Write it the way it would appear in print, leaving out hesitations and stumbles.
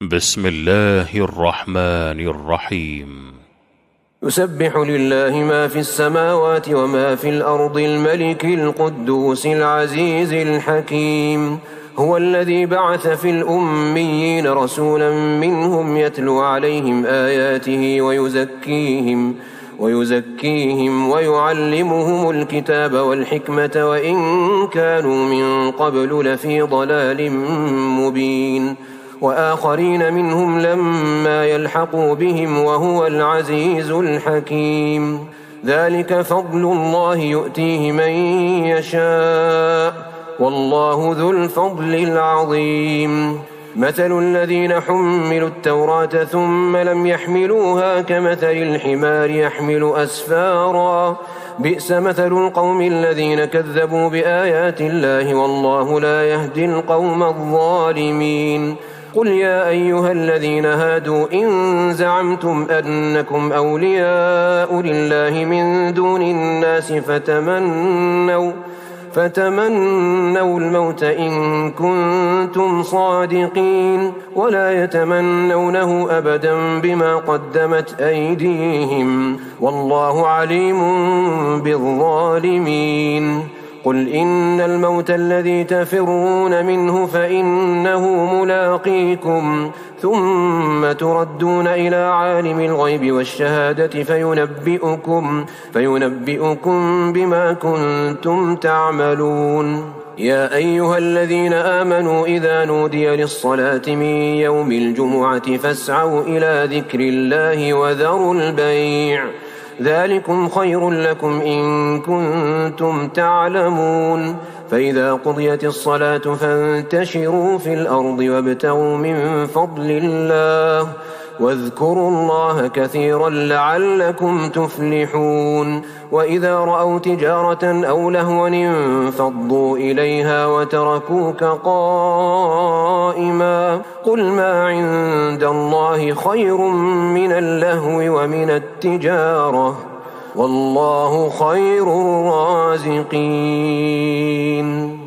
بسم الله الرحمن الرحيم. يسبح لله ما في السماوات وما في الأرض الملك القدوس العزيز الحكيم. هو الذي بعث في الأميين رسولا منهم يتلو عليهم آياته ويزكيهم ويعلمهم الكتاب والحكمة وإن كانوا من قبل لفي ضلال مبين، وآخرين منهم لما يلحقوا بهم وهو العزيز الحكيم. ذلك فضل الله يؤتيه من يشاء والله ذو الفضل العظيم. مثل الذين حملوا التوراة ثم لم يحملوها كمثل الحمار يحمل أسفارا، بئس مثل القوم الذين كذبوا بآيات الله والله لا يهدي القوم الظالمين. قل يا أيها الذين هادوا إن زعمتم أنكم أولياء لله من دون الناس فتمنوا الموت إن كنتم صادقين، ولا يتمنونه أبدا بما قدمت أيديهم والله عليم بالظالمين. قل إن الموت الذي تفرون منه فإنه ملاقيكم ثم تردون إلى عالم الغيب والشهادة فينبئكم بما كنتم تعملون. يا أيها الذين آمنوا إذا نودي للصلاة من يوم الجمعة فاسعوا إلى ذكر الله وذروا البيع، ذلكم خير لكم إن كنتم تعلمون. فإذا قضيت الصلاة فانتشروا في الأرض وابتغوا من فضل الله واذكروا الله كثيرا لعلكم تفلحون. وإذا رأوا تجارة أو لهوا انفضوا إليها وتركوك قائما، قل ما عند الله خير من اللهو ومن التجارة والله خير الرازقين.